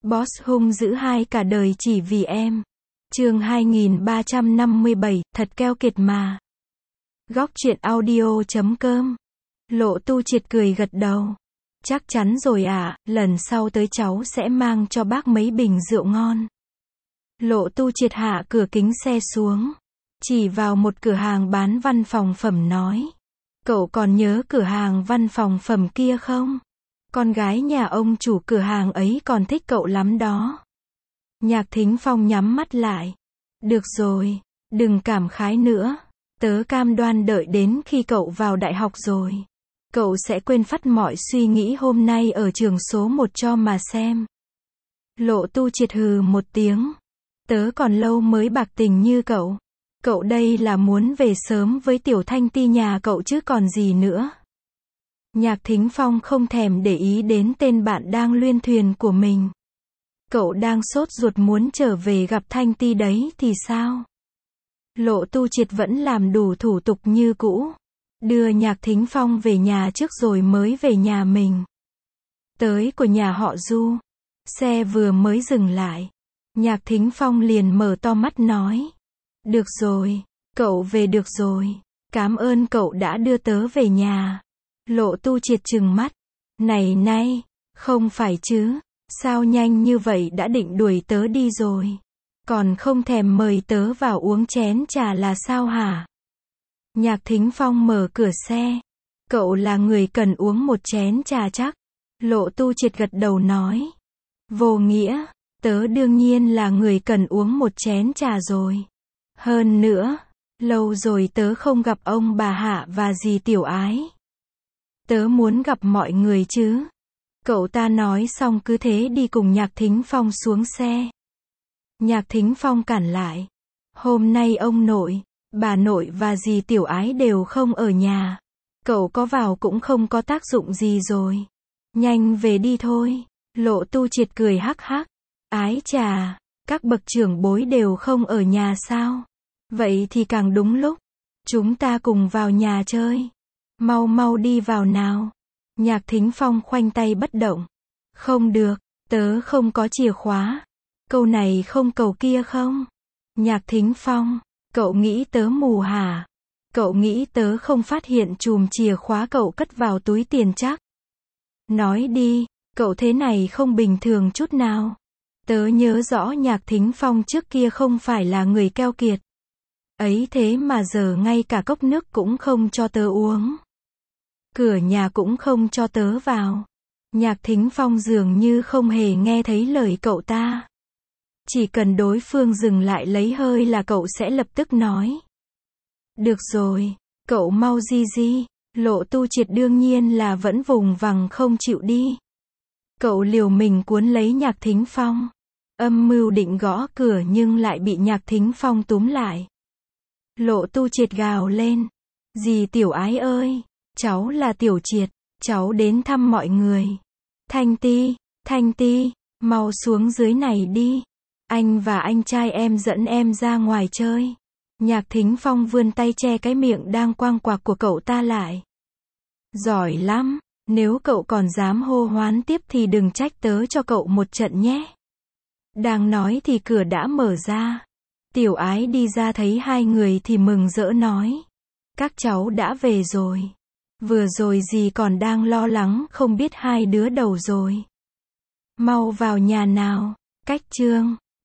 Boss hung dữ hai cả đời chỉ vì em. Chương 2357, thật keo kiệt mà. Góc truyện audio.com. Lộ Tu Triệt cười gật đầu. Chắc chắn rồi ạ, lần sau tới cháu sẽ mang cho bác mấy bình rượu ngon. Lộ Tu Triệt hạ cửa kính xe xuống, chỉ vào một cửa hàng bán văn phòng phẩm nói. Cậu còn nhớ cửa hàng văn phòng phẩm kia không? Con gái nhà ông chủ cửa hàng ấy còn thích cậu lắm đó. Nhạc Thính Phong nhắm mắt lại. Được rồi, đừng cảm khái nữa. Tớ cam đoan đợi đến khi cậu vào đại học rồi, cậu sẽ quên phắt mọi suy nghĩ hôm nay ở trường số 1 cho mà xem. Lộ Tu Triệt hừ một tiếng. Tớ còn lâu mới bạc tình như cậu. Cậu đây là muốn về sớm với Tiểu Thanh Ti nhà cậu chứ còn gì nữa. Nhạc Thính Phong không thèm để ý đến tên bạn đang luyên thuyền của mình. Cậu đang sốt ruột muốn trở về gặp Thanh Ti đấy thì sao? Lộ Tu Triệt vẫn làm đủ thủ tục như cũ. Đưa Nhạc Thính Phong về nhà trước rồi mới về nhà mình. Tới của nhà họ Du. Xe vừa mới dừng lại. Nhạc Thính Phong liền mở to mắt nói. Được rồi, cậu về được rồi. Cảm ơn cậu đã đưa tớ về nhà. Lộ Tu Triệt trừng mắt. Này, không phải chứ. Sao nhanh như vậy đã định đuổi tớ đi rồi? Còn không thèm mời tớ vào uống chén trà là sao hả? Nhạc Thính Phong mở cửa xe. Cậu là người cần uống một chén trà chắc. Lộ Tu Triệt gật đầu nói. Vô nghĩa, tớ đương nhiên là người cần uống một chén trà rồi. Hơn nữa, lâu rồi tớ không gặp ông bà Hạ và dì Tiểu Ái. Tớ muốn gặp mọi người chứ. Cậu ta nói xong cứ thế đi cùng Nhạc Thính Phong xuống xe. Nhạc Thính Phong cản lại. Hôm nay ông nội, bà nội và dì Tiểu Ái đều không ở nhà. Cậu có vào cũng không có tác dụng gì rồi. Nhanh về đi thôi. Lộ Tu Triệt cười hắc hắc. Ái chà, các bậc trưởng bối đều không ở nhà sao? Vậy thì càng đúng lúc. Chúng ta cùng vào nhà chơi. Mau đi vào nào. Nhạc Thính Phong khoanh tay bất động. Không được, tớ không có chìa khóa. Câu này không cầu kia không? Nhạc Thính Phong, cậu nghĩ tớ mù hả? Cậu nghĩ tớ không phát hiện chùm chìa khóa cậu cất vào túi tiền chắc? Nói đi, cậu thế này không bình thường chút nào. Tớ nhớ rõ Nhạc Thính Phong trước kia không phải là người keo kiệt. Ấy thế mà giờ ngay cả cốc nước cũng không cho tớ uống. Cửa nhà cũng không cho tớ vào. Nhạc Thính Phong dường như không hề nghe thấy lời cậu ta. Chỉ cần đối phương dừng lại lấy hơi là cậu sẽ lập tức nói. Được rồi, cậu mau di. Lộ Tu Triệt đương nhiên là vẫn vùng vằng không chịu đi. Cậu liều mình cuốn lấy Nhạc Thính Phong. Âm mưu định gõ cửa nhưng lại bị Nhạc Thính Phong túm lại. Lộ Tu Triệt gào lên. Dì Tiểu Ái ơi, cháu là Tiểu Triệt, cháu đến thăm mọi người. Thanh Ti, mau xuống dưới này đi. Anh và anh trai em dẫn em ra ngoài chơi. Nhạc Thính Phong vươn tay che cái miệng đang quang quạc của cậu ta lại. Giỏi lắm, nếu cậu còn dám hô hoán tiếp thì đừng trách tớ cho cậu một trận nhé. Đang nói thì cửa đã mở ra. Tiểu Ái đi ra thấy hai người thì mừng rỡ nói. Các cháu đã về rồi. Vừa rồi dì còn đang lo lắng không biết hai đứa đâu rồi. Mau vào nhà nào. Cách Trương.